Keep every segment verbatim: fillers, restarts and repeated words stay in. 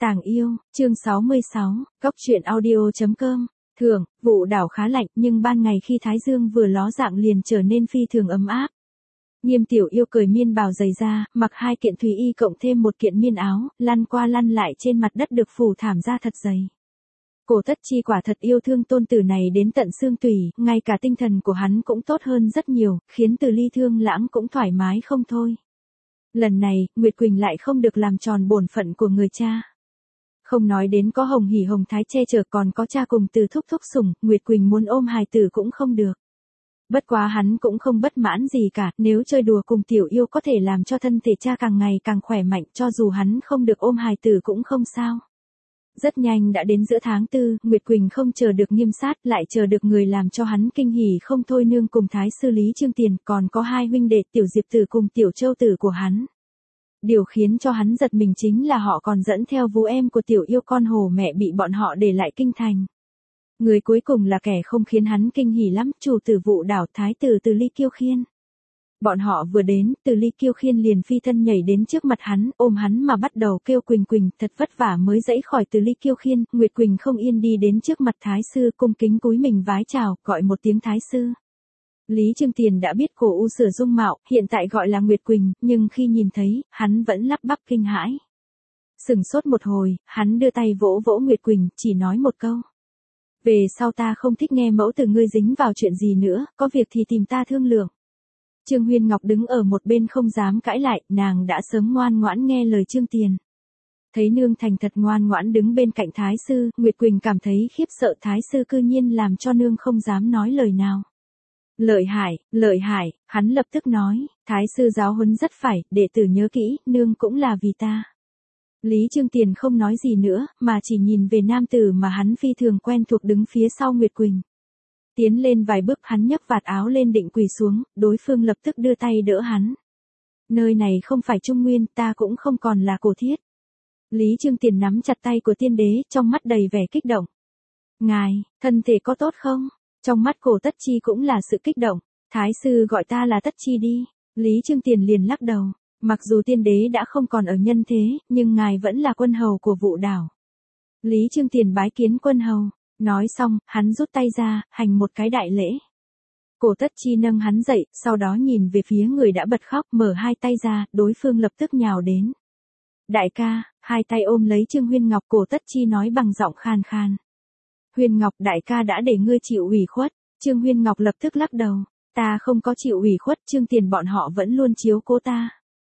Tàng yêu, chương sáu mươi sáu, Cốc truyện audio chấm com. Thường, vụ đảo khá lạnh nhưng ban ngày khi thái dương vừa ló dạng liền trở nên phi thường ấm áp. Nghiêm Tiểu Yêu cởi miên bào dày ra, mặc hai kiện thùy y cộng thêm một kiện miên áo, lăn qua lăn lại trên mặt đất được phủ thảm ra thật dày. Cổ Tất Chi quả thật yêu thương tôn tử này đến tận xương tủy, ngay cả tinh thần của hắn cũng tốt hơn rất nhiều, khiến Từ Ly Thương Lãng cũng thoải mái không thôi. Lần này, Nguyệt Quỳnh lại không được làm tròn bổn phận của người cha. Không nói đến có Hồng Hỉ Hồng Thái che chở còn có cha cùng Từ thúc thúc sủng, Nguyệt Quỳnh muốn ôm hài tử cũng không được. Bất quá hắn cũng không bất mãn gì cả, nếu chơi đùa cùng Tiểu Yêu có thể làm cho thân thể cha càng ngày càng khỏe mạnh, cho dù hắn không được ôm hài tử cũng không sao. Rất nhanh đã đến giữa tháng tư, Nguyệt Quỳnh không chờ được Nghiêm Sát, lại chờ được người làm cho hắn kinh hỉ không thôi nương cùng Thái sư Lý Trương Tiền, còn có hai huynh đệ Tiểu Diệp Tử cùng Tiểu Châu Tử của hắn. Điều khiến cho hắn giật mình chính là họ còn dẫn theo vú em của Tiểu Yêu con hổ mẹ bị bọn họ để lại kinh thành. Người cuối cùng là kẻ không khiến hắn kinh hỉ lắm, chủ tử vụ đảo Thái tử Từ Ly Kiêu Khiên. Bọn họ vừa đến, Từ Ly Kiêu Khiên liền phi thân nhảy đến trước mặt hắn, ôm hắn mà bắt đầu kêu Quỳnh Quỳnh, thật vất vả mới dẫy khỏi Từ Ly Kiêu Khiên, Nguyệt Quỳnh không yên đi đến trước mặt Thái sư cung kính cúi mình vái chào, gọi một tiếng Thái sư. Lý Trương Tiền đã biết cô u sửa dung mạo, hiện tại gọi là Nguyệt Quỳnh, nhưng khi nhìn thấy, hắn vẫn lắp bắp kinh hãi. Sừng sốt một hồi, hắn đưa tay vỗ vỗ Nguyệt Quỳnh, chỉ nói một câu. Về sau ta không thích nghe mẫu từ ngươi dính vào chuyện gì nữa, có việc thì tìm ta thương lượng. Trương Huyên Ngọc đứng ở một bên không dám cãi lại, nàng đã sớm ngoan ngoãn nghe lời Trương Tiền. Thấy nương thành thật ngoan ngoãn đứng bên cạnh Thái sư, Nguyệt Quỳnh cảm thấy khiếp sợ Thái sư cư nhiên làm cho nương không dám nói lời nào. Lợi hại, lợi hại, hắn lập tức nói, Thái sư giáo huấn rất phải, đệ tử nhớ kỹ, nương cũng là vì ta. Lý Trương Tiền không nói gì nữa, mà chỉ nhìn về nam tử mà hắn phi thường quen thuộc đứng phía sau Nguyệt Quỳnh. Tiến lên vài bước hắn nhấc vạt áo lên định quỳ xuống, đối phương lập tức đưa tay đỡ hắn. Nơi này không phải Trung Nguyên, ta cũng không còn là Cổ Thiết. Lý Trương Tiền nắm chặt tay của tiên đế, trong mắt đầy vẻ kích động. Ngài, thân thể có tốt không? Trong mắt Cổ Tất Chi cũng là sự kích động. Thái sư gọi ta là Tất Chi đi. Lý Trương Tiền liền lắc đầu. Mặc dù tiên đế đã không còn ở nhân thế, nhưng ngài vẫn là quân hầu của vụ đảo. Lý Trương Tiền bái kiến quân hầu. Nói xong, hắn rút tay ra, hành một cái đại lễ. Cổ Tất Chi nâng hắn dậy, sau đó nhìn về phía người đã bật khóc, mở hai tay ra, đối phương lập tức nhào đến. Đại ca, hai tay ôm lấy Trương Huyên Ngọc, Cổ Tất Chi nói bằng giọng khan khan. Huyên Ngọc, đại ca đã để ngươi chịu ủy khuất. Trương Huyên Ngọc lập tức lắc đầu. Ta không có chịu ủy khuất, Trương Tiền bọn họ vẫn luôn chiếu cố ta.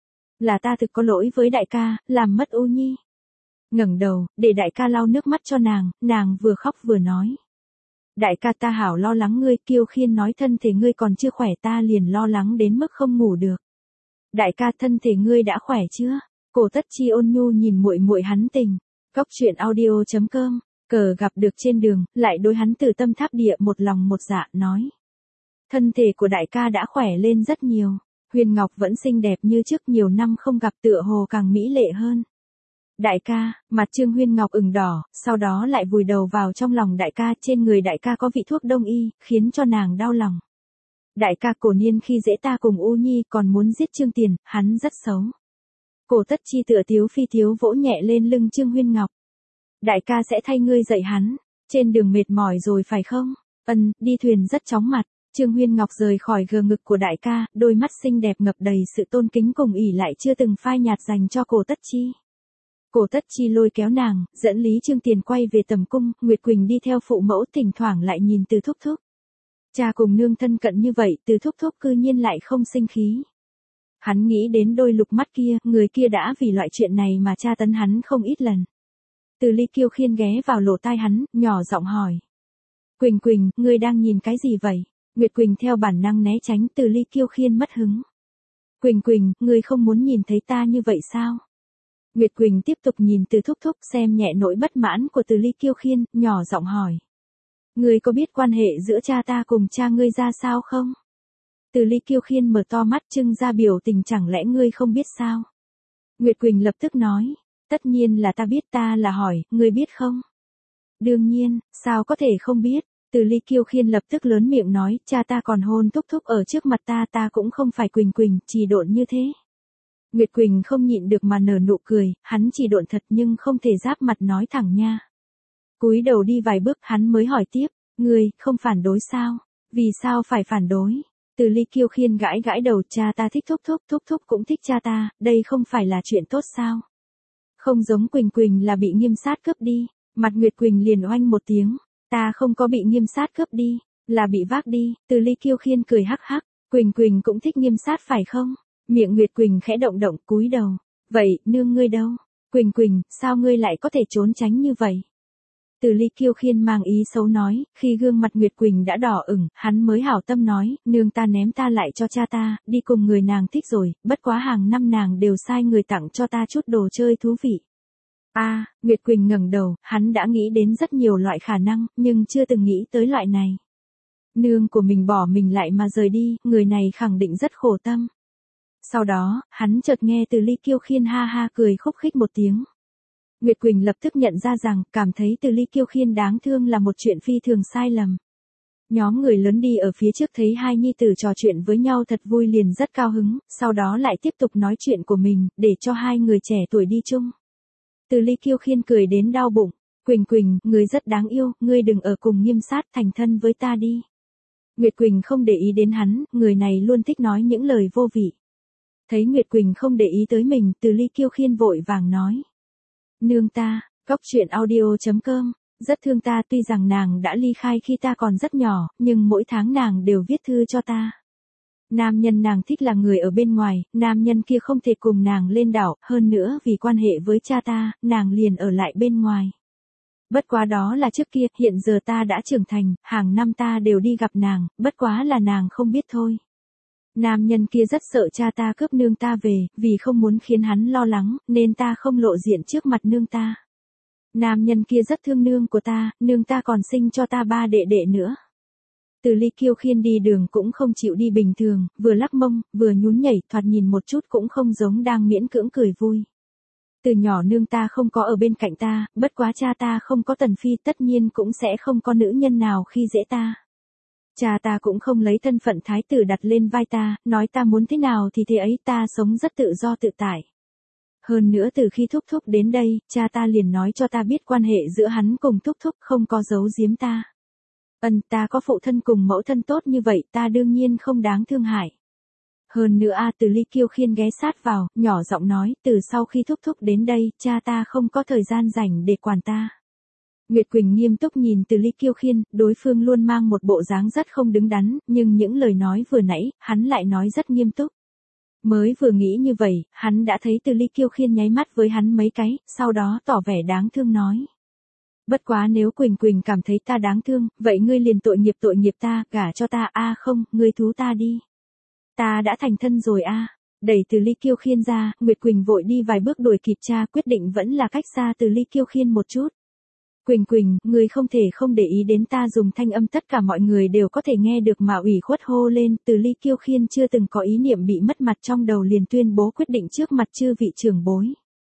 Là ta thực có lỗi với đại ca, làm mất U Nhi. Ngẩng đầu, để đại ca lau nước mắt cho nàng, nàng vừa khóc vừa nói. Đại ca ta hảo lo lắng ngươi, Kiêu Khiên nói thân thể ngươi còn chưa khỏe, ta liền lo lắng đến mức không ngủ được. Đại ca thân thể ngươi đã khỏe chưa? Cổ Tất Chi ôn nhu nhìn muội muội hắn tình. Cốc truyện audio chấm com, cờ gặp được trên đường, lại đối hắn từ tâm tháp địa một lòng một dạ nói. Thân thể của đại ca đã khỏe lên rất nhiều. Huyền Ngọc vẫn xinh đẹp như trước, nhiều năm không gặp tựa hồ càng mỹ lệ hơn. Đại ca, mặt Trương Huyên Ngọc ửng đỏ, sau đó lại vùi đầu vào trong lòng đại ca, trên người đại ca có vị thuốc đông y, khiến cho nàng đau lòng. Đại ca Cổ Niên khi dễ ta cùng U Nhi còn muốn giết Trương Tiền, hắn rất xấu. Cổ Tất Chi tựa tiếu phi tiếu vỗ nhẹ lên lưng Trương Huyên Ngọc. Đại ca sẽ thay ngươi dạy hắn, trên đường mệt mỏi rồi phải không? Ân, đi thuyền rất chóng mặt. Trương Huyên Ngọc rời khỏi gờ ngực của đại ca, đôi mắt xinh đẹp ngập đầy sự tôn kính cùng ỷ lại chưa từng phai nhạt dành cho Cổ Tất Chi. Cổ Tất Chi lôi kéo nàng, dẫn Lý Trương Tiền quay về tầm cung, Nguyệt Quỳnh đi theo phụ mẫu thỉnh thoảng lại nhìn Từ thúc thúc. Cha cùng nương thân cận như vậy, Từ thúc thúc cư nhiên lại không sinh khí. Hắn nghĩ đến đôi lục mắt kia, người kia đã vì loại chuyện này mà tra tấn hắn không ít lần. Từ Ly Kiêu Khiên ghé vào lỗ tai hắn, nhỏ giọng hỏi. Quỳnh Quỳnh, ngươi đang nhìn cái gì vậy? Nguyệt Quỳnh theo bản năng né tránh, Từ Ly Kiêu Khiên mất hứng. Quỳnh Quỳnh, ngươi không muốn nhìn thấy ta như vậy sao? Nguyệt Quỳnh tiếp tục nhìn Từ thúc thúc xem nhẹ nỗi bất mãn của Từ Ly Kiêu Khiên, nhỏ giọng hỏi. Ngươi có biết quan hệ giữa cha ta cùng cha ngươi ra sao không? Từ Ly Kiêu Khiên mở to mắt trưng ra biểu tình, chẳng lẽ ngươi không biết sao? Nguyệt Quỳnh lập tức nói. Tất nhiên là ta biết, ta là hỏi, ngươi biết không? Đương nhiên, sao có thể không biết? Từ Ly Kiêu Khiên lập tức lớn miệng nói, cha ta còn hôn thúc thúc ở trước mặt ta, ta cũng không phải Quỳnh Quỳnh, chỉ độn như thế. Nguyệt Quỳnh không nhịn được mà nở nụ cười, hắn chỉ độn thật nhưng không thể giáp mặt nói thẳng nha. Cúi đầu đi vài bước hắn mới hỏi tiếp, ngươi, không phản đối sao? Vì sao phải phản đối? Từ Ly kiêu khiên gãi gãi đầu, cha ta thích Thúc Thúc, Thúc Thúc cũng thích cha ta, đây không phải là chuyện tốt sao? Không giống Quỳnh Quỳnh là bị Nghiêm Sát cướp đi, mặt Nguyệt Quỳnh liền oanh một tiếng, ta không có bị Nghiêm Sát cướp đi, là bị vác đi. Từ Ly kiêu khiên cười hắc hắc, Quỳnh Quỳnh cũng thích Nghiêm Sát phải không? Miệng Nguyệt Quỳnh khẽ động động, cúi đầu, vậy, nương ngươi đâu? Quỳnh Quỳnh, sao ngươi lại có thể trốn tránh như vậy? Từ Ly kiêu khiên mang ý xấu nói, khi gương mặt Nguyệt Quỳnh đã đỏ ửng, hắn mới hảo tâm nói, nương ta ném ta lại cho cha ta, đi cùng người nàng thích rồi, bất quá hàng năm nàng đều sai người tặng cho ta chút đồ chơi thú vị. A, à, Nguyệt Quỳnh ngẩng đầu, hắn đã nghĩ đến rất nhiều loại khả năng, nhưng chưa từng nghĩ tới loại này. Nương của mình bỏ mình lại mà rời đi, người này khẳng định rất khổ tâm. Sau đó, hắn chợt nghe Từ Ly kiêu khiên ha ha cười khúc khích một tiếng. Nguyệt Quỳnh lập tức nhận ra rằng, cảm thấy Từ Ly kiêu khiên đáng thương là một chuyện phi thường sai lầm. Nhóm người lớn đi ở phía trước thấy hai nhi tử trò chuyện với nhau thật vui liền rất cao hứng, sau đó lại tiếp tục nói chuyện của mình, để cho hai người trẻ tuổi đi chung. Từ Ly kiêu khiên cười đến đau bụng, Quỳnh Quỳnh, ngươi rất đáng yêu, ngươi đừng ở cùng Nghiêm Sát, thành thân với ta đi. Nguyệt Quỳnh không để ý đến hắn, người này luôn thích nói những lời vô vị. Thấy Nguyệt Quỳnh không để ý tới mình, Từ Ly kiêu khiên vội vàng nói. Nương ta, Cóc Truyện Audio chấm com, rất thương ta, tuy rằng nàng đã ly khai khi ta còn rất nhỏ, nhưng mỗi tháng nàng đều viết thư cho ta. Nam nhân nàng thích là người ở bên ngoài, nam nhân kia không thể cùng nàng lên đảo, hơn nữa vì quan hệ với cha ta, nàng liền ở lại bên ngoài. Bất quá đó là trước kia, hiện giờ ta đã trưởng thành, hàng năm ta đều đi gặp nàng, bất quá là nàng không biết thôi. Nam nhân kia rất sợ cha ta cướp nương ta về, vì không muốn khiến hắn lo lắng, nên ta không lộ diện trước mặt nương ta. Nam nhân kia rất thương nương của ta, nương ta còn sinh cho ta ba đệ đệ nữa. Từ Ly kiêu khiên đi đường cũng không chịu đi bình thường, vừa lắc mông, vừa nhún nhảy, thoạt nhìn một chút cũng không giống đang miễn cưỡng cười vui. Từ nhỏ nương ta không có ở bên cạnh ta, bất quá cha ta không có tần phi, tất nhiên cũng sẽ không có nữ nhân nào khi dễ ta. Cha ta cũng không lấy thân phận thái tử đặt lên vai ta, nói ta muốn thế nào thì thế ấy, ta sống rất tự do tự tại. Hơn nữa từ khi Thúc Thúc đến đây, cha ta liền nói cho ta biết quan hệ giữa hắn cùng Thúc Thúc không có giấu giếm ta. Ân, ta có phụ thân cùng mẫu thân tốt như vậy, ta đương nhiên không đáng thương hại. Hơn nữa a Từ Ly kiêu khiên ghé sát vào, nhỏ giọng nói, từ sau khi Thúc Thúc đến đây, cha ta không có thời gian rảnh để quản ta. Nguyệt Quỳnh nghiêm túc nhìn Từ Ly kiêu khiên, đối phương luôn mang một bộ dáng rất không đứng đắn, nhưng những lời nói vừa nãy, hắn lại nói rất nghiêm túc. Mới vừa nghĩ như vậy, hắn đã thấy Từ Ly kiêu khiên nháy mắt với hắn mấy cái, sau đó tỏ vẻ đáng thương nói. Bất quá nếu Quỳnh Quỳnh cảm thấy ta đáng thương, vậy ngươi liền tội nghiệp tội nghiệp ta, gả cho ta, a à không, ngươi thú ta đi. Ta đã thành thân rồi a. À. Đẩy Từ Ly kiêu khiên ra, Nguyệt Quỳnh vội đi vài bước đuổi kịp cha, quyết định vẫn là cách xa Từ Ly kiêu khiên một chút. Quỳnh Quỳnh, ngươi không thể không để ý đến ta, dùng thanh âm tất cả mọi người đều có thể nghe được mà ủy khuất hô lên. Từ Ly kiêu khiên chưa từng có ý niệm bị mất mặt trong đầu liền tuyên bố quyết định trước mặt chư vị trưởng bối.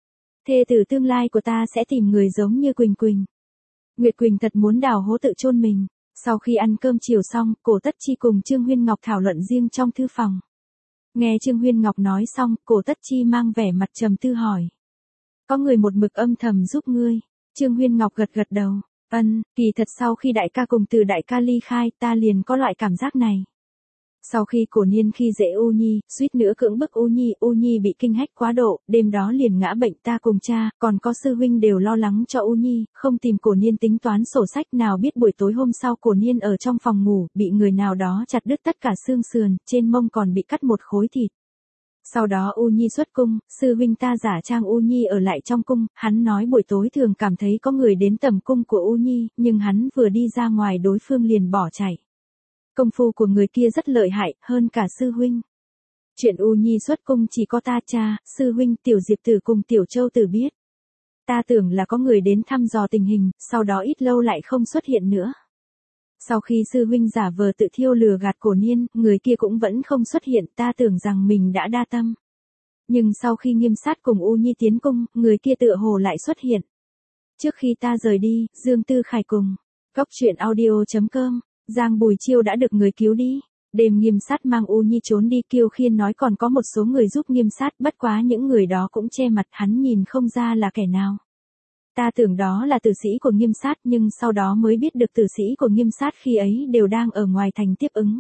Thê tử tương lai của ta sẽ tìm người giống như Quỳnh Quỳnh. Nguyệt Quỳnh thật muốn đào hố tự chôn mình. Sau khi ăn cơm chiều xong, Cổ Tất Chi cùng Trương Huyên Ngọc thảo luận riêng trong thư phòng. Nghe Trương Huyên Ngọc nói xong, Cổ Tất Chi mang vẻ mặt trầm tư hỏi. Có người một mực âm thầm giúp ngươi. Trương Huyên Ngọc gật gật đầu. Ân, kỳ thật sau khi đại ca cùng Từ đại ca ly khai, ta liền có loại cảm giác này. Sau khi Cổ Niên khi dễ U Nhi, suýt nữa cưỡng bức U Nhi, U Nhi bị kinh hách quá độ, đêm đó liền ngã bệnh, ta cùng cha, còn có sư huynh đều lo lắng cho U Nhi, không tìm Cổ Niên tính toán sổ sách, nào biết buổi tối hôm sau Cổ Niên ở trong phòng ngủ, bị người nào đó chặt đứt tất cả xương sườn, trên mông còn bị cắt một khối thịt. Sau đó U Nhi xuất cung, sư huynh ta giả trang U Nhi ở lại trong cung, hắn nói buổi tối thường cảm thấy có người đến tầm cung của U Nhi, nhưng hắn vừa đi ra ngoài đối phương liền bỏ chạy. Công phu của người kia rất lợi hại, hơn cả sư huynh. Chuyện U Nhi xuất cung chỉ có ta, cha, sư huynh, Tiểu Diệp Tử cùng Tiểu Châu Tử biết. Ta tưởng là có người đến thăm dò tình hình, sau đó ít lâu lại không xuất hiện nữa. Sau khi sư huynh giả vờ tự thiêu lừa gạt Cổ Niên, người kia cũng vẫn không xuất hiện, ta tưởng rằng mình đã đa tâm. Nhưng sau khi Nghiêm Sát cùng U Nhi tiến cung, người kia tựa hồ lại xuất hiện. Trước khi ta rời đi, Dương Tư Khải cùng Cóc Truyện Audio chấm com, Giang Bùi Chiêu đã được người cứu đi. Đêm Nghiêm Sát mang U Nhi trốn đi, Kiêu Khiên nói còn có một số người giúp Nghiêm Sát, bất quá những người đó cũng che mặt, hắn nhìn không ra là kẻ nào. Ta tưởng đó là tử sĩ của Nghiêm Sát, nhưng sau đó mới biết được tử sĩ của Nghiêm Sát khi ấy đều đang ở ngoài thành tiếp ứng.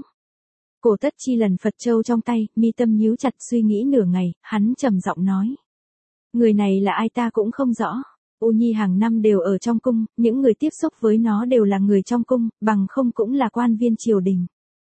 Cổ Tất Chi lần Phật châu trong tay, mi tâm nhíu chặt suy nghĩ nửa ngày, hắn trầm giọng nói. Người này là ai ta cũng không rõ. U Nhi hàng năm đều ở trong cung, những người tiếp xúc với nó đều là người trong cung, bằng không cũng là quan viên triều đình.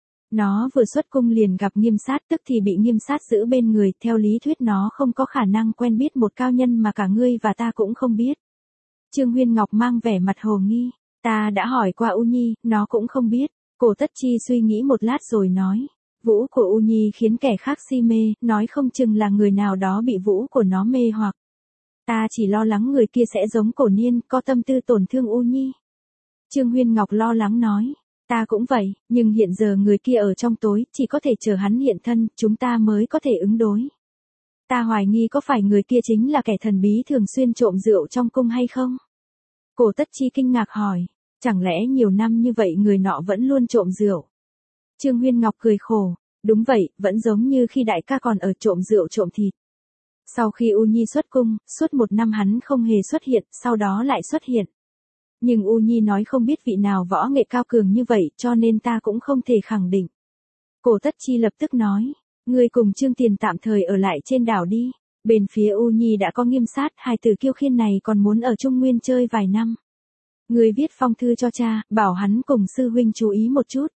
Nó vừa xuất cung liền gặp Nghiêm Sát, tức thì bị Nghiêm Sát giữ bên người, theo lý thuyết nó không có khả năng quen biết một cao nhân mà cả ngươi và ta cũng không biết. Trương Huyên Ngọc mang vẻ mặt hồ nghi, ta đã hỏi qua U Nhi, nó cũng không biết. Cổ Tất Chi suy nghĩ một lát rồi nói, vũ của U Nhi khiến kẻ khác si mê, nói không chừng là người nào đó bị vũ của nó mê hoặc. Ta chỉ lo lắng người kia sẽ giống Cổ Niên, có tâm tư tổn thương U Nhi. Trương Huyên Ngọc lo lắng nói, ta cũng vậy, nhưng hiện giờ người kia ở trong tối, chỉ có thể chờ hắn hiện thân, chúng ta mới có thể ứng đối. Ta hoài nghi có phải người kia chính là kẻ thần bí thường xuyên trộm rượu trong cung hay không? Cổ Tất Chi kinh ngạc hỏi, chẳng lẽ nhiều năm như vậy người nọ vẫn luôn trộm rượu? Trương Huyên Ngọc cười khổ, đúng vậy, vẫn giống như khi đại ca còn ở trộm rượu trộm thịt. Sau khi U Nhi xuất cung, suốt một năm hắn không hề xuất hiện, sau đó lại xuất hiện. Nhưng U Nhi nói không biết vị nào võ nghệ cao cường như vậy, cho nên ta cũng không thể khẳng định. Cổ Tất Chi lập tức nói, ngươi cùng Trương Tiền tạm thời ở lại trên đảo đi. Bên phía U Nhi đã có Nghiêm Sát, hai tử Kiêu Khiên này còn muốn ở Trung Nguyên chơi vài năm. Ngươi viết phong thư cho cha, bảo hắn cùng sư huynh chú ý một chút.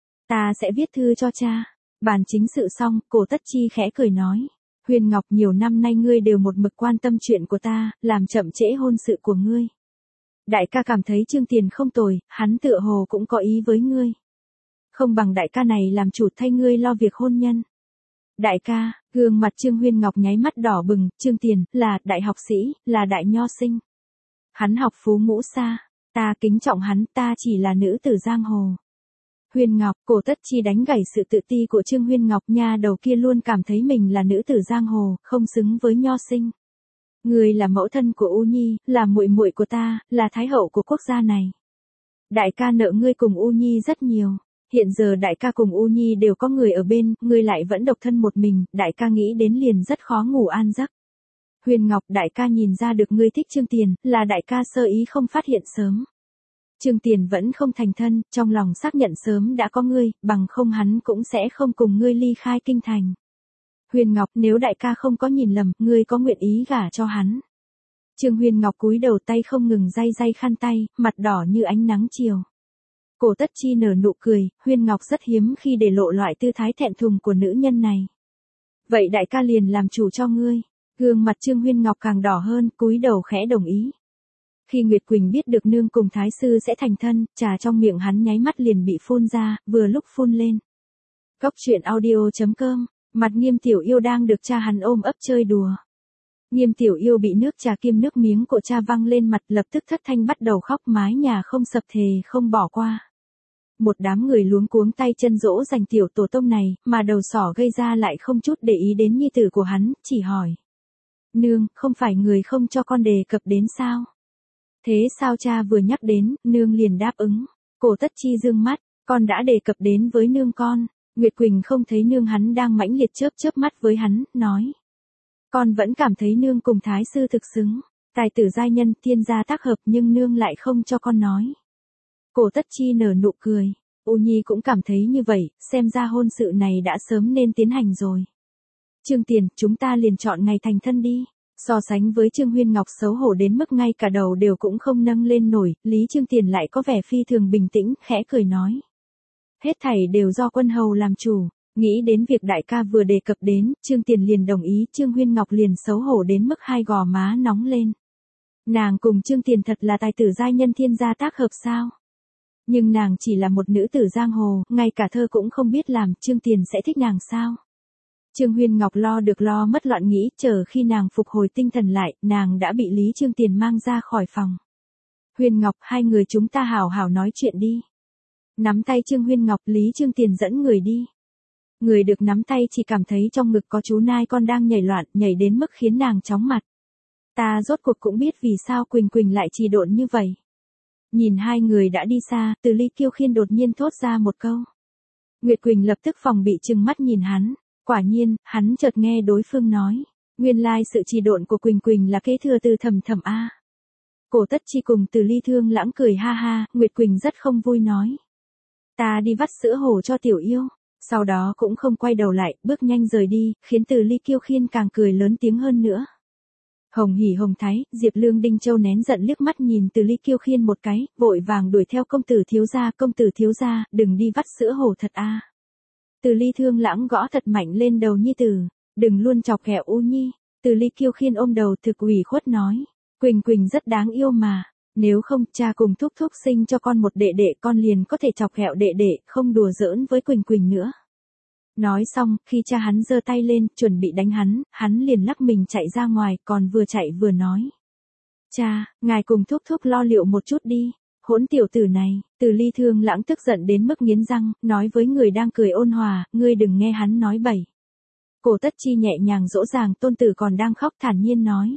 Ta sẽ viết thư cho cha. Bàn chính sự xong, Cổ Tất Chi khẽ cười nói. Huyền Ngọc, nhiều năm nay ngươi đều một mực quan tâm chuyện của ta, làm chậm trễ hôn sự của ngươi. Đại ca cảm thấy Trương Tiền không tồi, hắn tựa hồ cũng có ý với ngươi. Không bằng đại ca này làm chủ thay ngươi lo việc hôn nhân. Đại ca, gương mặt Trương Huyên Ngọc nháy mắt đỏ bừng, Trương Tiền, là đại học sĩ, là đại nho sinh. Hắn học phú ngũ xa, ta kính trọng hắn, ta chỉ là nữ tử giang hồ. Huyên Ngọc, Cổ Tất Chi đánh gãy sự tự ti của Trương Huyên Ngọc, nha đầu kia luôn cảm thấy mình là nữ tử giang hồ, không xứng với nho sinh. Ngươi là mẫu thân của U Nhi, là muội muội của ta, là thái hậu của quốc gia này. Đại ca nợ ngươi cùng U Nhi rất nhiều. Hiện giờ đại ca cùng U Nhi đều có người ở bên, ngươi lại vẫn độc thân một mình, đại ca nghĩ đến liền rất khó ngủ an giấc. Huyền Ngọc, đại ca nhìn ra được ngươi thích Trương Tiền, là đại ca sơ ý không phát hiện sớm. Trương Tiền vẫn không thành thân, trong lòng xác nhận sớm đã có ngươi, bằng không hắn cũng sẽ không cùng ngươi ly khai kinh thành. Huyền Ngọc, nếu đại ca không có nhìn lầm, ngươi có nguyện ý gả cho hắn. Trương Huyền Ngọc cúi đầu, tay không ngừng day day khăn tay, mặt đỏ như ánh nắng chiều. Cổ Tất Chi nở nụ cười, Huyền Ngọc rất hiếm khi để lộ loại tư thái thẹn thùng của nữ nhân này. Vậy đại ca liền làm chủ cho ngươi. Gương mặt Trương Huyền Ngọc càng đỏ hơn, cúi đầu khẽ đồng ý. Khi Nguyệt Quỳnh biết được nương cùng thái sư sẽ thành thân, trà trong miệng hắn nháy mắt liền bị phun ra, vừa lúc phun lên. Góc truyện audio chấm com, mặt Nghiêm Tiểu Yêu đang được cha hắn ôm ấp chơi đùa. Nghiêm Tiểu Yêu bị nước trà kiêm nước miếng của cha văng lên mặt, lập tức thất thanh bắt đầu khóc, mái nhà không sập thề không bỏ qua. Một đám người luống cuống tay chân dỗ dành tiểu tổ tông này, mà đầu sỏ gây ra lại không chút để ý đến nhi tử của hắn, chỉ hỏi. Nương, không phải người không cho con đề cập đến sao? Thế sao cha vừa nhắc đến, nương liền đáp ứng. Cổ Tất Chi dương mắt, con đã đề cập đến với nương con. Nguyệt Quỳnh không thấy nương hắn đang mãnh liệt chớp chớp mắt với hắn, nói. Con vẫn cảm thấy nương cùng thái sư thực xứng. Tài tử giai nhân, thiên gia tác hợp, nhưng nương lại không cho con nói. Cổ Tất Chi nở nụ cười. U Nhi cũng cảm thấy như vậy, xem ra hôn sự này đã sớm nên tiến hành rồi. Trương Tiền, chúng ta liền chọn ngày thành thân đi. So sánh với Trương Huyên Ngọc xấu hổ đến mức ngay cả đầu đều cũng không nâng lên nổi, Lý Trương Tiền lại có vẻ phi thường bình tĩnh, khẽ cười nói. Hết thảy đều do quân hầu làm chủ. Nghĩ đến việc đại ca vừa đề cập đến, Trương Tiền liền đồng ý, Trương Huyên Ngọc liền xấu hổ đến mức hai gò má nóng lên. Nàng cùng Trương Tiền thật là tài tử giai nhân thiên gia tác hợp sao? Nhưng nàng chỉ là một nữ tử giang hồ, ngay cả thơ cũng không biết làm, Trương Tiền sẽ thích nàng sao? Trương Huyên Ngọc lo được lo mất loạn nghĩ, chờ khi nàng phục hồi tinh thần lại, nàng đã bị Lý Trương Tiền mang ra khỏi phòng. Huyên Ngọc, hai người chúng ta hảo hảo nói chuyện đi. Nắm tay Trương Huyên Ngọc, Lý Trương Tiền dẫn người đi. Người được nắm tay chỉ cảm thấy trong ngực có chú nai con đang nhảy loạn, nhảy đến mức khiến nàng chóng mặt. Ta rốt cuộc cũng biết vì sao Quỳnh Quỳnh lại trì độn như vậy. Nhìn hai người đã đi xa, Từ Ly Kiêu Khiên đột nhiên thốt ra một câu. Nguyệt Quỳnh lập tức phòng bị trừng mắt nhìn hắn, quả nhiên, hắn chợt nghe đối phương nói, nguyên lai sự trì độn của Quỳnh Quỳnh là kế thừa từ Thẩm Thẩm a. Cổ Tất Chi cùng Từ Ly Thương Lãng cười ha ha, Nguyệt Quỳnh rất không vui nói, ta đi vắt sữa hổ cho tiểu yêu, sau đó cũng không quay đầu lại, bước nhanh rời đi, khiến Từ Ly Kiêu Khiên càng cười lớn tiếng hơn nữa. Hồng Hỉ Hồng Thái, Diệp Lương Đinh Châu nén giận liếc mắt nhìn Từ Ly Kiêu Khiên một cái, vội vàng đuổi theo công tử thiếu gia, công tử thiếu gia, đừng đi vắt sữa hổ thật a. Từ Ly Thương Lãng gõ thật mạnh lên đầu Nhi Tử, đừng luôn chọc ghẹo U Nhi. Từ Ly Kiêu Khiên ôm đầu thực ủy khuất nói, Quỳnh Quỳnh rất đáng yêu mà, nếu không cha cùng thúc thúc sinh cho con một đệ đệ con liền có thể chọc ghẹo đệ đệ, không đùa giỡn với Quỳnh Quỳnh nữa. Nói xong, khi cha hắn giơ tay lên, chuẩn bị đánh hắn, hắn liền lắc mình chạy ra ngoài, còn vừa chạy vừa nói. Cha, ngài cùng thúc thúc lo liệu một chút đi, hỗn tiểu tử này. Từ Ly Thương Lãng tức giận đến mức nghiến răng, nói với người đang cười ôn hòa, ngươi đừng nghe hắn nói bậy. Cổ Tất Chi nhẹ nhàng dỗ dàng, tôn tử còn đang khóc thản nhiên nói.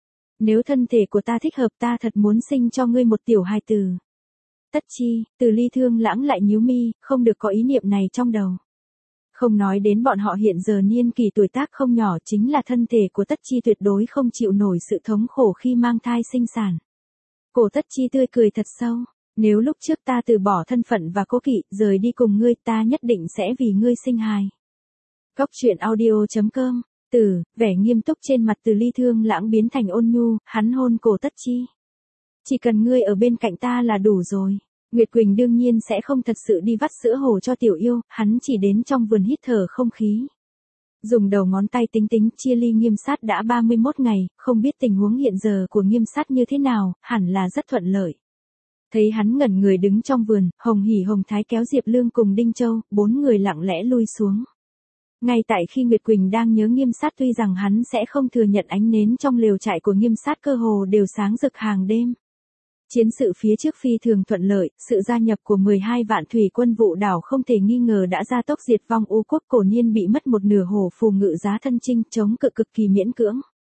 Nếu thân thể của ta thích hợp ta thật muốn sinh cho ngươi một tiểu hài tử. Tất Chi, Từ Ly Thương Lãng lại nhíu mi, không được có ý niệm này trong đầu. Không nói đến bọn họ hiện giờ niên kỳ tuổi tác không nhỏ, chính là thân thể của Tất Chi tuyệt đối không chịu nổi sự thống khổ khi mang thai sinh sản. Cổ Tất Chi tươi cười thật sâu, nếu lúc trước ta từ bỏ thân phận và cố kỵ, rời đi cùng ngươi, ta nhất định sẽ vì ngươi sinh hài. Góc truyện audio chấm com, Từ, vẻ nghiêm túc trên mặt Từ Ly Thương Lãng biến thành ôn nhu, hắn hôn Cổ Tất Chi. Chỉ cần ngươi ở bên cạnh ta là đủ rồi. Nguyệt Quỳnh đương nhiên sẽ không thật sự đi vắt sữa hổ cho tiểu yêu, hắn chỉ đến trong vườn hít thở không khí. Dùng đầu ngón tay tính tính, chia ly Nghiêm Sát đã ba mươi mốt ngày, không biết tình huống hiện giờ của Nghiêm Sát như thế nào, hẳn là rất thuận lợi. Thấy hắn ngẩn người đứng trong vườn, Hồng Hỉ Hồng Thái kéo Diệp Lương cùng Đinh Châu, bốn người lặng lẽ lui xuống. Ngay tại khi Nguyệt Quỳnh đang nhớ Nghiêm Sát, tuy rằng hắn sẽ không thừa nhận ánh nến trong lều trại của Nghiêm Sát cơ hồ đều sáng rực hàng đêm. Chiến sự phía trước phi thường thuận lợi, sự gia nhập của mười hai vạn thủy quân Vụ Đảo không thể nghi ngờ đã gia tốc diệt vong U quốc. Cổ Niên bị mất một nửa hổ phù ngự giá thân chinh, chống cự cực kỳ miễn cưỡng.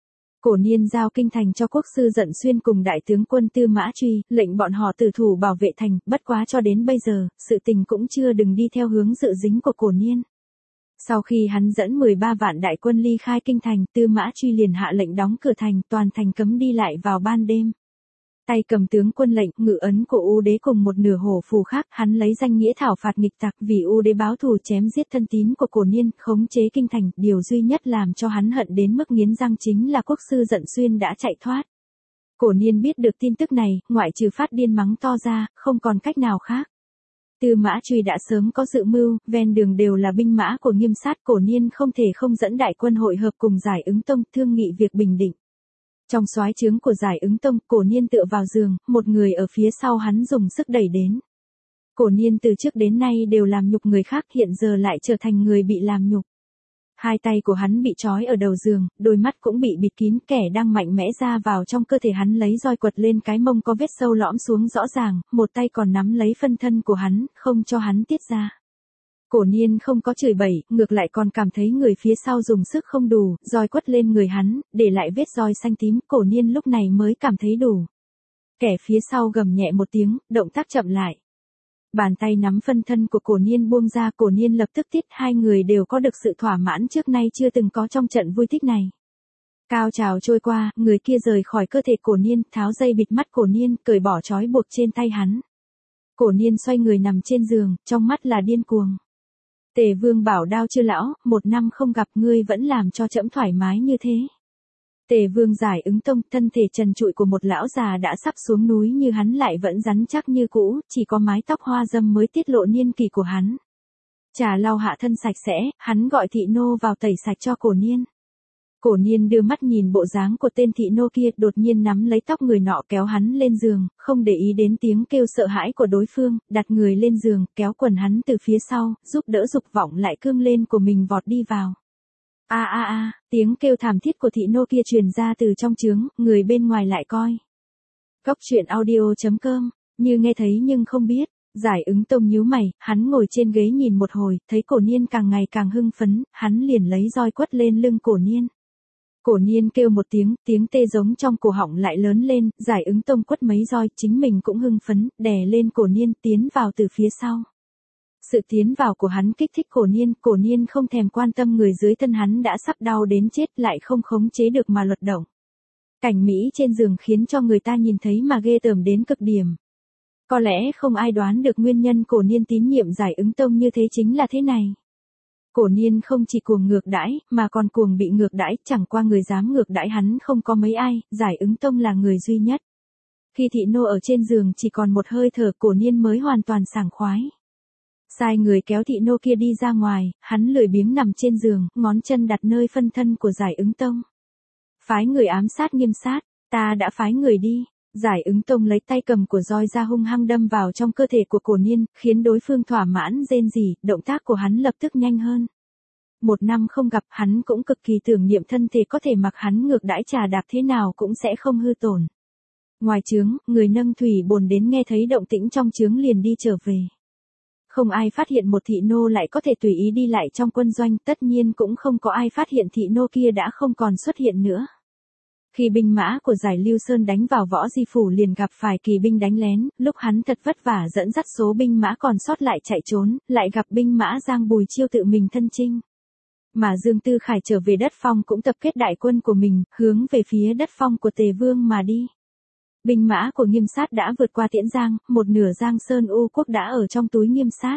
Cổ Niên giao kinh thành cho quốc sư Dận Xuyên cùng đại tướng quân Tư Mã Truy, lệnh bọn họ tử thủ bảo vệ thành, bất quá cho đến bây giờ, sự tình cũng chưa đừng đi theo hướng dự dính của Cổ Niên. Sau khi hắn dẫn mười ba vạn đại quân ly khai kinh thành, Tư Mã Truy liền hạ lệnh đóng cửa thành, toàn thành cấm đi lại vào ban đêm. Tay cầm tướng quân lệnh, ngự ấn của U đế cùng một nửa hổ phù khác, hắn lấy danh nghĩa thảo phạt nghịch tặc, vì U đế báo thù chém giết thân tín của Cổ Niên, khống chế kinh thành, điều duy nhất làm cho hắn hận đến mức nghiến răng chính là quốc sư Dận Xuyên đã chạy thoát. Cổ Niên biết được tin tức này, ngoại trừ phát điên mắng to ra, không còn cách nào khác. Tư Mã Truy đã sớm có dự mưu, ven đường đều là binh mã của Nghiêm Sát, Cổ Niên không thể không dẫn đại quân hội hợp cùng Giải Ứng Tông thương nghị việc bình định. Trong soái trướng của Giải Ứng Tông, Cổ Niên tựa vào giường, một người ở phía sau hắn dùng sức đẩy đến. Cổ Niên từ trước đến nay đều làm nhục người khác, hiện giờ lại trở thành người bị làm nhục. Hai tay của hắn bị trói ở đầu giường, đôi mắt cũng bị bịt kín, kẻ đang mạnh mẽ ra vào trong cơ thể hắn lấy roi quật lên cái mông có vết sâu lõm xuống rõ ràng, một tay còn nắm lấy phân thân của hắn, không cho hắn tiết ra. Cổ Niên không có chửi bậy, ngược lại còn cảm thấy người phía sau dùng sức không đủ, roi quất lên người hắn, để lại vết roi xanh tím, Cổ Niên lúc này mới cảm thấy đủ. Kẻ phía sau gầm nhẹ một tiếng, động tác chậm lại. Bàn tay nắm phân thân của Cổ Niên buông ra, Cổ Niên lập tức tiết, hai người đều có được sự thỏa mãn trước nay chưa từng có trong trận vui thích này. Cao trào trôi qua, người kia rời khỏi cơ thể Cổ Niên, tháo dây bịt mắt Cổ Niên, cởi bỏ trói buộc trên tay hắn. Cổ Niên xoay người nằm trên giường, trong mắt là điên cuồng. Tề Vương bảo đao chưa lão, một năm không gặp ngươi vẫn làm cho trẫm thoải mái như thế. Tề Vương Giải Ứng Tông, thân thể trần trụi của một lão già đã sắp xuống núi như hắn lại vẫn rắn chắc như cũ, chỉ có mái tóc hoa dâm mới tiết lộ niên kỷ của hắn. Trà lau hạ thân sạch sẽ, hắn gọi thị nô vào tẩy sạch cho Cổ Niên. Cổ Niên đưa mắt nhìn bộ dáng của tên thị nô kia, đột nhiên nắm lấy tóc người nọ kéo hắn lên giường, không để ý đến tiếng kêu sợ hãi của đối phương, đặt người lên giường, kéo quần hắn từ phía sau, giúp đỡ dục vọng lại cương lên của mình vọt đi vào. A a a, tiếng kêu thảm thiết của thị nô kia truyền ra từ trong trướng, người bên ngoài lại coi. Góc truyện audio chấm com, như nghe thấy nhưng không biết. Giải Ứng Tông nhíu mày, hắn ngồi trên ghế nhìn một hồi, thấy Cổ Niên càng ngày càng hưng phấn, hắn liền lấy roi quất lên lưng Cổ Niên. Cổ Niên kêu một tiếng, tiếng tê giống trong cổ họng lại lớn lên, Giải Ứng Tông quất mấy roi, chính mình cũng hưng phấn, đè lên Cổ Niên tiến vào từ phía sau. Sự tiến vào của hắn kích thích Cổ Niên, Cổ Niên không thèm quan tâm người dưới thân hắn đã sắp đau đến chết lại không khống chế được mà luật động. Cảnh Mỹ trên giường khiến cho người ta nhìn thấy mà ghê tởm đến cực điểm. Có lẽ không ai đoán được nguyên nhân Cổ Niên tín nhiệm Giải Ứng Tông như thế chính là thế này. Cổ Niên không chỉ cuồng ngược đãi, mà còn cuồng bị ngược đãi, chẳng qua người dám ngược đãi hắn không có mấy ai, Giải Ứng Tông là người duy nhất. Khi Thị Nô ở trên giường chỉ còn một hơi thở, Cổ Niên mới hoàn toàn sảng khoái. Sai người kéo Thị Nô kia đi ra ngoài, hắn lười biếng nằm trên giường, ngón chân đặt nơi phân thân của Giải Ứng Tông. Phái người ám sát Nghiêm Sát, ta đã phái người đi. Giải Ứng Tông lấy tay cầm của roi ra hung hăng đâm vào trong cơ thể của Cổ Niên, khiến đối phương thỏa mãn rên rỉ, động tác của hắn lập tức nhanh hơn. Một năm không gặp, hắn cũng cực kỳ tưởng niệm thân thể có thể mặc hắn ngược đãi trà đạp thế nào cũng sẽ không hư tổn. Ngoài trướng, người nâng thủy bồn đến nghe thấy động tĩnh trong trướng liền đi trở về. Không ai phát hiện một thị nô lại có thể tùy ý đi lại trong quân doanh, tất nhiên cũng không có ai phát hiện thị nô kia đã không còn xuất hiện nữa. Khi binh mã của Giải Lưu Sơn đánh vào Võ Di Phủ liền gặp phải kỳ binh đánh lén, lúc hắn thật vất vả dẫn dắt số binh mã còn sót lại chạy trốn, lại gặp binh mã Giang Bùi Chiêu tự mình thân chinh. Mà Dương Tư Khải trở về đất phong cũng tập kết đại quân của mình, hướng về phía đất phong của Tề Vương mà đi. Binh mã của Nghiêm Sát đã vượt qua Tiễn Giang, một nửa Giang Sơn U Quốc đã ở trong túi Nghiêm Sát.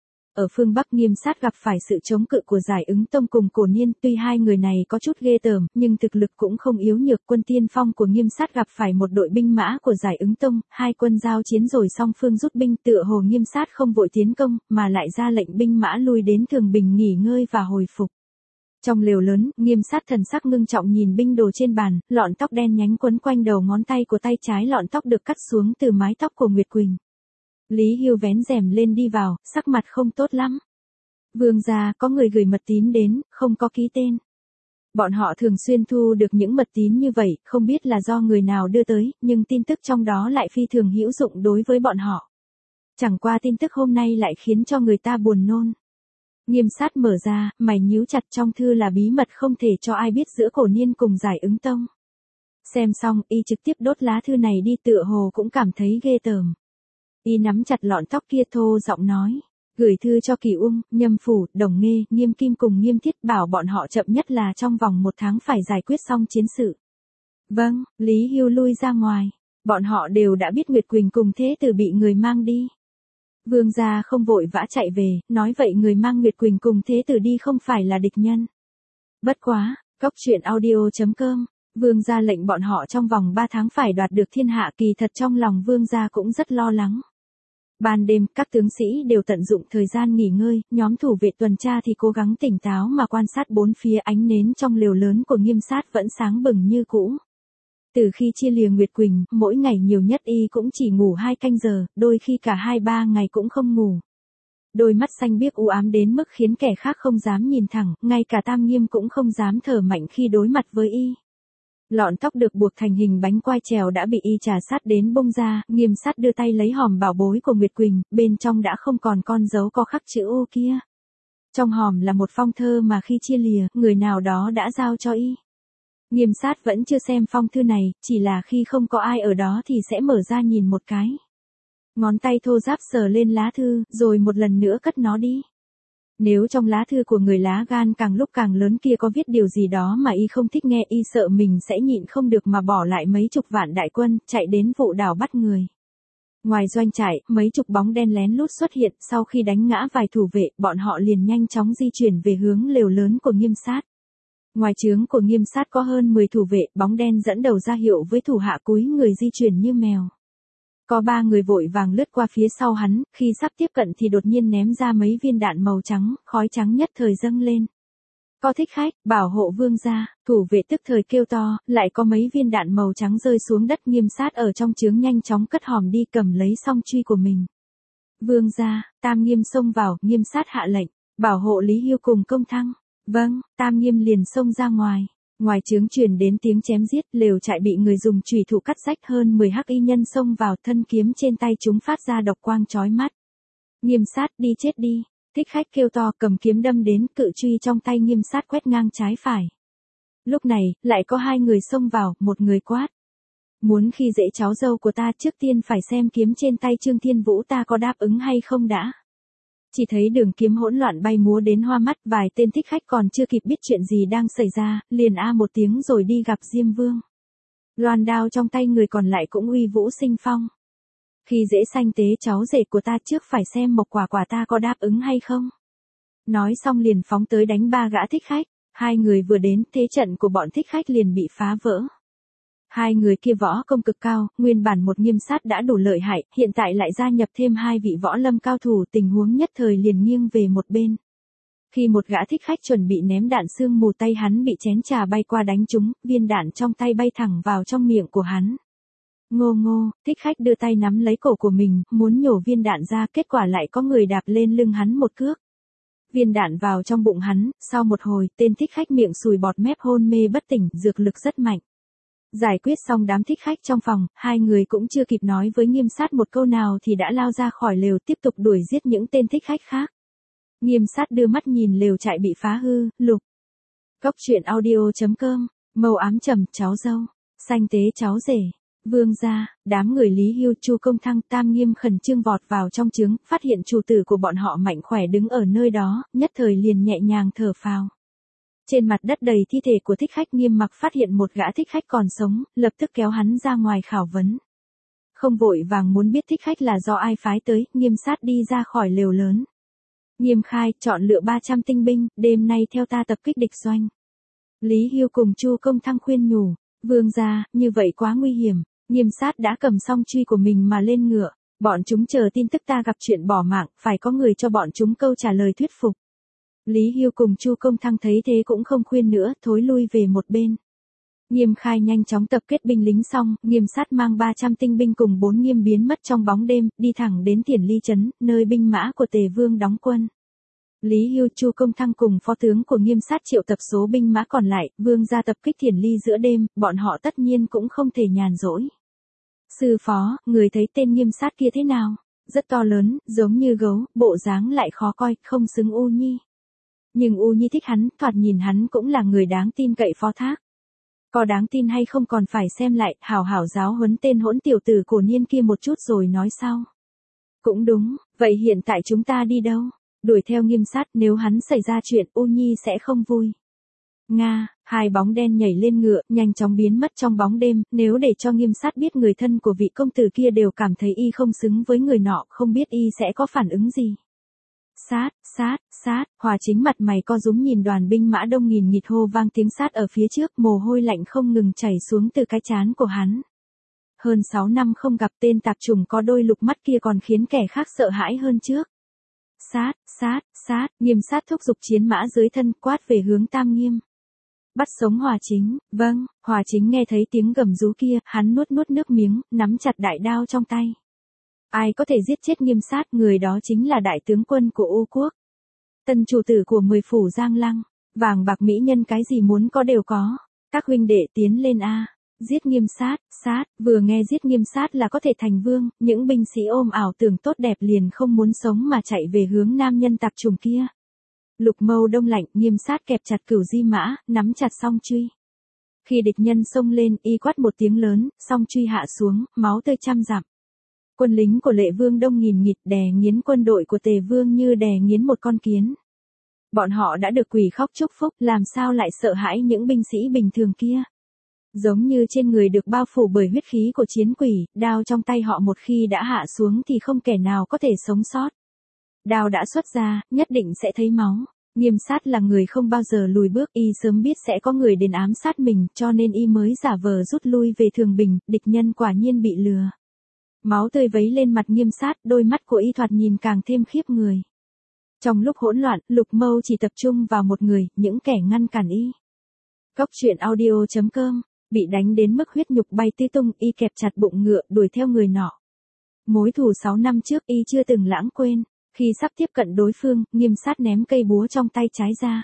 Ở phương Bắc Nghiêm Sát gặp phải sự chống cự của Giải Ứng Tông cùng Cổ Niên, tuy hai người này có chút ghê tởm, nhưng thực lực cũng không yếu nhược. Quân tiên phong của Nghiêm Sát gặp phải một đội binh mã của Giải Ứng Tông, hai quân giao chiến rồi song phương rút binh, tựa hồ Nghiêm Sát không vội tiến công, mà lại ra lệnh binh mã lui đến Thường Bình nghỉ ngơi và hồi phục. Trong lều lớn, Nghiêm Sát thần sắc ngưng trọng nhìn binh đồ trên bàn, lọn tóc đen nhánh quấn quanh đầu ngón tay của tay trái, lọn tóc được cắt xuống từ mái tóc của Nguyệt Quỳnh. Lý Hưu vén rèm lên đi vào, sắc mặt không tốt lắm. Vương gia, có người gửi mật tín đến, không có ký tên. Bọn họ thường xuyên thu được những mật tín như vậy, không biết là do người nào đưa tới, nhưng tin tức trong đó lại phi thường hữu dụng đối với bọn họ. Chẳng qua tin tức hôm nay lại khiến cho người ta buồn nôn. Nghiêm Sát mở ra, mày nhíu chặt, trong thư là bí mật không thể cho ai biết giữa Cổ Niên cùng Giải Ứng Tông. Xem xong, y trực tiếp đốt lá thư này đi, tựa hồ cũng cảm thấy ghê tởm. Y nắm chặt lọn tóc kia thô giọng nói, gửi thư cho Kỳ Ung, Nhâm Phủ, Đồng Nghê, Nghiêm Kim cùng Nghiêm Thiết, bảo bọn họ chậm nhất là trong vòng một tháng phải giải quyết xong chiến sự. Vâng, Lý Hưu lui ra ngoài. Bọn họ đều đã biết Nguyệt Quỳnh cùng Thế Tử bị người mang đi. Vương gia không vội vã chạy về, nói vậy người mang Nguyệt Quỳnh cùng Thế Tử đi không phải là địch nhân. Bất quá, góc truyện audio chấm com, Vương gia lệnh bọn họ trong vòng ba tháng phải đoạt được thiên hạ, kỳ thật trong lòng Vương gia cũng rất lo lắng. Ban đêm, các tướng sĩ đều tận dụng thời gian nghỉ ngơi, nhóm thủ vệ tuần tra thì cố gắng tỉnh táo mà quan sát bốn phía, ánh nến trong lều lớn của Nghiêm Sát vẫn sáng bừng như cũ. Từ khi chia lìa Nguyệt Quỳnh, mỗi ngày nhiều nhất y cũng chỉ ngủ hai canh giờ, đôi khi cả hai ba ngày cũng không ngủ. Đôi mắt xanh biếc u ám đến mức khiến kẻ khác không dám nhìn thẳng, ngay cả Tam Nghiêm cũng không dám thở mạnh khi đối mặt với y. Lọn tóc được buộc thành hình bánh quai trèo đã bị y trà sát đến bông ra, Nghiêm Sát đưa tay lấy hòm bảo bối của Nguyệt Quỳnh, bên trong đã không còn con dấu có khắc chữ ô kia. Trong hòm là một phong thơ mà khi chia lìa, người nào đó đã giao cho y. Nghiêm Sát vẫn chưa xem phong thư này, chỉ là khi không có ai ở đó thì sẽ mở ra nhìn một cái. Ngón tay thô ráp sờ lên lá thư, rồi một lần nữa cất nó đi. Nếu trong lá thư của người lá gan càng lúc càng lớn kia có viết điều gì đó mà y không thích nghe, y sợ mình sẽ nhịn không được mà bỏ lại mấy chục vạn đại quân, chạy đến Vụ Đảo bắt người. Ngoài doanh trại, mấy chục bóng đen lén lút xuất hiện, sau khi đánh ngã vài thủ vệ, bọn họ liền nhanh chóng di chuyển về hướng lều lớn của Nghiêm Sát. Ngoài trướng của Nghiêm Sát có hơn mười thủ vệ, bóng đen dẫn đầu ra hiệu với thủ hạ cúi người di chuyển như mèo. Có ba người vội vàng lướt qua phía sau hắn, khi sắp tiếp cận thì đột nhiên ném ra mấy viên đạn màu trắng, khói trắng nhất thời dâng lên. Có thích khách, bảo hộ vương gia, thủ vệ tức thời kêu to, lại có mấy viên đạn màu trắng rơi xuống đất. Nghiêm Sát ở trong trướng nhanh chóng cất hòm đi, cầm lấy song truy của mình. Vương gia, Tam Nghiêm xông vào, Nghiêm Sát hạ lệnh, bảo hộ Lý Hưu cùng Công Thăng. Vâng, Tam Nghiêm liền xông ra ngoài. Ngoài trướng truyền đến tiếng chém giết, lều trại bị người dùng chùy thủ cắt rách, hơn mười hắc y nhân xông vào, thân kiếm trên tay chúng phát ra độc quang chói mắt. Nghiêm Sát, đi chết đi. Thích khách kêu to, cầm kiếm đâm đến, cự truy trong tay Nghiêm Sát quét ngang trái phải. Lúc này, lại có hai người xông vào, một người quát. Muốn khi dễ cháu dâu của ta, trước tiên phải xem kiếm trên tay Trương Thiên Vũ ta có đáp ứng hay không đã. Chỉ thấy đường kiếm hỗn loạn bay múa đến hoa mắt, vài tên thích khách còn chưa kịp biết chuyện gì đang xảy ra, liền a một tiếng rồi đi gặp Diêm Vương. Loan đao trong tay người còn lại cũng uy vũ sinh phong. Khi dễ sanh tế cháu rể của ta trước phải xem Mộc Quả Quả ta có đáp ứng hay không. Nói xong liền phóng tới đánh ba gã thích khách. Hai người vừa đến, thế trận của bọn thích khách liền bị phá vỡ. Hai người kia võ công cực cao, nguyên bản một Nghiêm Sát đã đủ lợi hại, hiện tại lại gia nhập thêm hai vị võ lâm cao thủ, tình huống nhất thời liền nghiêng về một bên. Khi một gã thích khách chuẩn bị ném đạn sương mù, tay hắn bị chén trà bay qua đánh trúng, viên đạn trong tay bay thẳng vào trong miệng của hắn. Ngô ngô, thích khách đưa tay nắm lấy cổ của mình, muốn nhổ viên đạn ra, kết quả lại có người đạp lên lưng hắn một cước. Viên đạn vào trong bụng hắn, sau một hồi, tên thích khách miệng sùi bọt mép hôn mê bất tỉnh, dược lực rất mạnh. Giải quyết xong đám thích khách trong phòng, hai người cũng chưa kịp nói với Nghiêm Sát một câu nào thì đã lao ra khỏi lều tiếp tục đuổi giết những tên thích khách khác. Nghiêm Sát đưa mắt nhìn lều trại bị phá hư, lục. Cốc truyện audio chấm com, màu ám trầm, cháu dâu, sanh tế cháu rể. Vương gia, đám người Lý Hưu, Chu Công Thăng, Tam Nghiêm khẩn trương vọt vào trong trướng, phát hiện chủ tử của bọn họ mạnh khỏe đứng ở nơi đó, nhất thời liền nhẹ nhàng thở phào. Trên mặt đất đầy thi thể của thích khách, Nghiêm Mặc phát hiện một gã thích khách còn sống, lập tức kéo hắn ra ngoài khảo vấn. Không vội vàng muốn biết thích khách là do ai phái tới, Nghiêm Sát đi ra khỏi lều lớn. Nghiêm khai, chọn lựa ba trăm tinh binh, đêm nay theo ta tập kích địch doanh. Lý Hưu cùng Chu Công Thăng khuyên nhủ, vương gia, như vậy quá nguy hiểm. Nghiêm Sát đã cầm song truy của mình mà lên ngựa, bọn chúng chờ tin tức ta gặp chuyện bỏ mạng, phải có người cho bọn chúng câu trả lời thuyết phục. Lý Hưu cùng Chu Công Thăng thấy thế cũng không khuyên nữa, thối lui về một bên. Nghiêm khai nhanh chóng tập kết binh lính xong, Nghiêm Sát mang ba trăm tinh binh cùng bốn nghiêm biến mất trong bóng đêm, đi thẳng đến Thiển Ly trấn, nơi binh mã của Tề Vương đóng quân. Lý Hưu, Chu Công Thăng cùng phó tướng của Nghiêm Sát triệu tập số binh mã còn lại, vương gia tập kích Thiển Ly giữa đêm, bọn họ tất nhiên cũng không thể nhàn rỗi. Sư phó, người thấy tên Nghiêm Sát kia thế nào? Rất to lớn, giống như gấu, bộ dáng lại khó coi, không xứng U Nhi. Nhưng U Nhi thích hắn, thoạt nhìn hắn cũng là người đáng tin cậy phó thác. Có đáng tin hay không còn phải xem lại, hảo hảo giáo huấn tên hỗn tiểu tử cổ niên kia một chút rồi nói sau. Cũng đúng, vậy hiện tại chúng ta đi đâu? Đuổi theo Nghiêm Sát, nếu hắn xảy ra chuyện, U Nhi sẽ không vui. Nga, hai bóng đen nhảy lên ngựa, nhanh chóng biến mất trong bóng đêm, nếu để cho Nghiêm Sát biết người thân của vị công tử kia đều cảm thấy y không xứng với người nọ, không biết y sẽ có phản ứng gì. Sát, sát, sát, Hòa Chính mặt mày co rúm nhìn đoàn binh mã đông nghìn nghịt hô vang tiếng sát ở phía trước, mồ hôi lạnh không ngừng chảy xuống từ cái trán của hắn. Hơn sáu năm không gặp, tên tạp chủng có đôi lục mắt kia còn khiến kẻ khác sợ hãi hơn trước. Sát, sát, sát, Nghiêm Sát thúc giục chiến mã dưới thân, quát về hướng Tam Nghiêm. Bắt sống Hòa Chính. Vâng. Hòa Chính nghe thấy tiếng gầm rú kia, hắn nuốt nuốt nước miếng, nắm chặt đại đao trong tay. Ai có thể giết chết Nghiêm Sát, người đó chính là đại tướng quân của U Quốc. Tân chủ tử của mười phủ Giang Lăng, vàng bạc mỹ nhân cái gì muốn có đều có. Các huynh đệ tiến lên a. Giết Nghiêm Sát, sát, vừa nghe giết Nghiêm Sát là có thể thành vương, những binh sĩ ôm ảo tưởng tốt đẹp liền không muốn sống mà chạy về hướng nam nhân tạp chủng kia. Lục Mâu đông lạnh, Nghiêm Sát kẹp chặt cửu di mã, nắm chặt song truy. Khi địch nhân xông lên, y quát một tiếng lớn, song truy hạ xuống, máu tươi trăm dặm. Quân lính của Lệ Vương đông nghìn nghịt đè nghiến quân đội của Tề Vương như đè nghiến một con kiến. Bọn họ đã được quỳ khóc chúc phúc, làm sao lại sợ hãi những binh sĩ bình thường kia. Giống như trên người được bao phủ bởi huyết khí của chiến quỷ, đao trong tay họ một khi đã hạ xuống thì không kẻ nào có thể sống sót. Đao đã xuất ra, nhất định sẽ thấy máu. Nghiêm Sát là người không bao giờ lùi bước, y sớm biết sẽ có người đến ám sát mình, cho nên y mới giả vờ rút lui về Thường Bình, địch nhân quả nhiên bị lừa. Máu tươi vấy lên mặt Nghiêm Sát, đôi mắt của y thoạt nhìn càng thêm khiếp người. Trong lúc hỗn loạn, Lục Mâu chỉ tập trung vào một người, những kẻ ngăn cản y. Cốc truyện audio chấm com, bị đánh đến mức huyết nhục bay tứ tung, y kẹp chặt bụng ngựa, đuổi theo người nọ. Mối thù sáu năm trước y chưa từng lãng quên, khi sắp tiếp cận đối phương, Nghiêm Sát ném cây búa trong tay trái ra.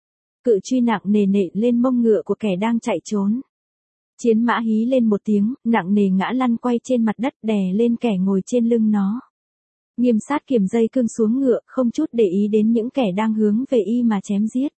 Cự truy nặng nề nệ lên mông ngựa của kẻ đang chạy trốn. Chiến mã hí lên một tiếng, nặng nề ngã lăn quay trên mặt đất, đè lên kẻ ngồi trên lưng nó. Nghiêm Sát kiềm dây cương xuống ngựa, không chút để ý đến những kẻ đang hướng về y mà chém giết.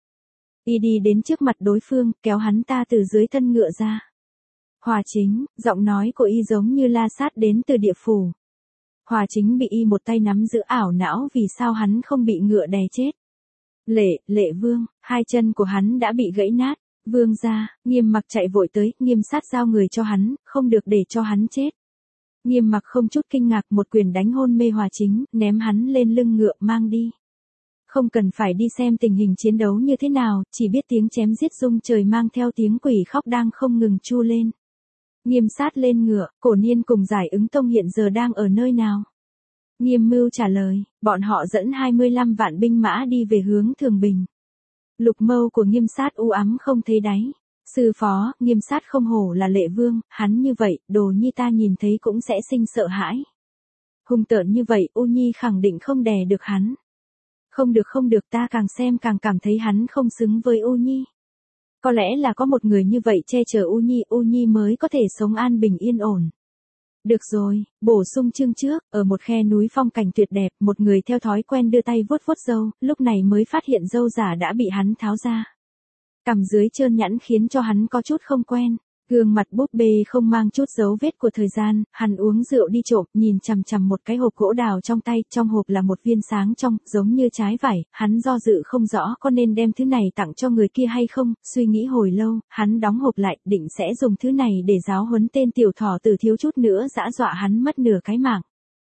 Y đi đến trước mặt đối phương, kéo hắn ta từ dưới thân ngựa ra. Hòa Chính, giọng nói của y giống như la sát đến từ địa phủ. Hòa Chính bị y một tay nắm giữ ảo não vì sao hắn không bị ngựa đè chết. Lệ, Lệ Vương, hai chân của hắn đã bị gãy nát. Vương gia, Nghiêm Mặc chạy vội tới, Nghiêm sát giao người cho hắn, không được để cho hắn chết. Nghiêm Mặc không chút kinh ngạc một quyền đánh hôn mê Hòa Chính, ném hắn lên lưng ngựa mang đi. Không cần phải đi xem tình hình chiến đấu như thế nào, chỉ biết tiếng chém giết rung trời mang theo tiếng quỷ khóc đang không ngừng chu lên. Nghiêm sát lên ngựa, Cổ Niên cùng Giải Ứng Tông hiện giờ đang ở nơi nào? Nghiêm Mưu trả lời, bọn họ dẫn hai mươi lăm vạn binh mã đi về hướng Thường Bình. Lục mâu của Nghiêm sát u ám không thấy đáy. Sư phó, Nghiêm sát không hổ là Lệ Vương, hắn như vậy, Đồ Nhi ta nhìn thấy cũng sẽ sinh sợ hãi. Hung tợn như vậy, U Nhi khẳng định không đè được hắn. Không được không được, ta càng xem càng cảm thấy hắn không xứng với U Nhi. Có lẽ là có một người như vậy che chở U Nhi, U Nhi mới có thể sống an bình yên ổn. Được rồi, bổ sung chương trước, ở một khe núi phong cảnh tuyệt đẹp, một người theo thói quen đưa tay vuốt vuốt râu, lúc này mới phát hiện râu giả đã bị hắn tháo ra. Cằm dưới trơn nhẵn khiến cho hắn có chút không quen. Gương mặt búp bê không mang chút dấu vết của thời gian, hắn uống rượu đi trộm, nhìn chằm chằm một cái hộp gỗ đào trong tay, trong hộp là một viên sáng trong, giống như trái vải, hắn do dự không rõ có nên đem thứ này tặng cho người kia hay không, suy nghĩ hồi lâu, hắn đóng hộp lại, định sẽ dùng thứ này để giáo huấn tên tiểu thỏ tử thiếu chút nữa dã dọa hắn mất nửa cái mạng.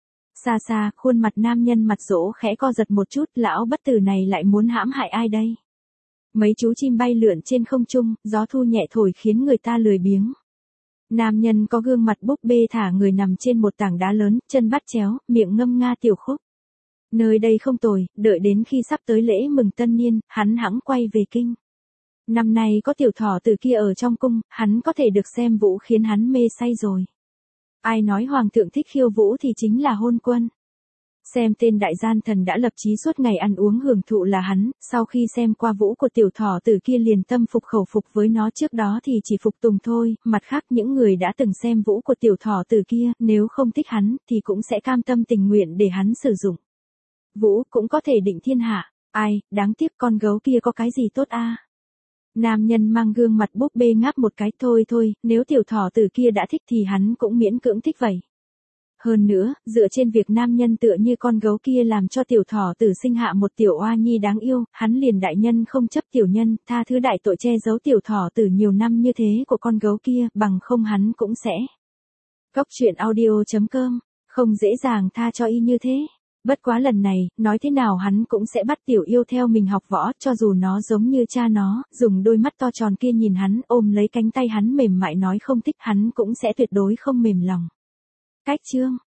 Xa xa, khuôn mặt nam nhân mặt dỗ khẽ co giật một chút, lão bất tử này lại muốn hãm hại ai đây? Mấy chú chim bay lượn trên không trung, gió thu nhẹ thổi khiến người ta lười biếng. Nam nhân có gương mặt búp bê thả người nằm trên một tảng đá lớn, chân bắt chéo, miệng ngâm nga tiểu khúc. Nơi đây không tồi, đợi đến khi sắp tới lễ mừng tân niên, hắn hẵng quay về kinh. Năm nay có tiểu thỏ từ kia ở trong cung, hắn có thể được xem vũ khiến hắn mê say rồi. Ai nói hoàng thượng thích khiêu vũ thì chính là hôn quân. Xem tên đại gian thần đã lập chí suốt ngày ăn uống hưởng thụ là hắn, sau khi xem qua vũ của tiểu thỏ tử kia liền tâm phục khẩu phục với nó, trước đó thì chỉ phục tùng thôi, mặt khác những người đã từng xem vũ của tiểu thỏ tử kia, nếu không thích hắn, thì cũng sẽ cam tâm tình nguyện để hắn sử dụng. Vũ cũng có thể định thiên hạ, ai, đáng tiếc con gấu kia có cái gì tốt a? Nam nhân mang gương mặt búp bê ngáp một cái, thôi thôi, nếu tiểu thỏ tử kia đã thích thì hắn cũng miễn cưỡng thích vậy. Hơn nữa, dựa trên việc nam nhân tựa như con gấu kia làm cho tiểu thỏ tử sinh hạ một tiểu oa nhi đáng yêu, hắn liền đại nhân không chấp tiểu nhân, tha thứ đại tội che giấu tiểu thỏ tử nhiều năm như thế của con gấu kia, bằng không hắn cũng sẽ. Góc truyện audio chấm com, không dễ dàng tha cho y như thế. Bất quá lần này, nói thế nào hắn cũng sẽ bắt tiểu yêu theo mình học võ, cho dù nó giống như cha nó, dùng đôi mắt to tròn kia nhìn hắn, ôm lấy cánh tay hắn mềm mại nói không thích, hắn cũng sẽ tuyệt đối không mềm lòng. Cách chương